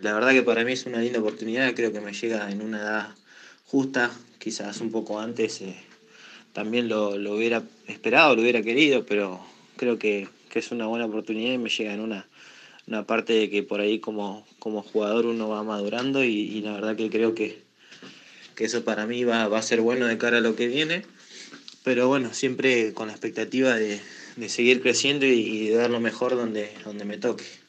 la verdad que para mí es una linda oportunidad, creo que me llega en una edad justa, quizás un poco antes también lo hubiera esperado, lo hubiera querido, pero creo que es una buena oportunidad y me llega en una parte de que por ahí como jugador uno va madurando y la verdad que creo que eso para mí va a ser bueno de cara a lo que viene, pero bueno, siempre con la expectativa de seguir creciendo y de dar lo mejor donde me toque.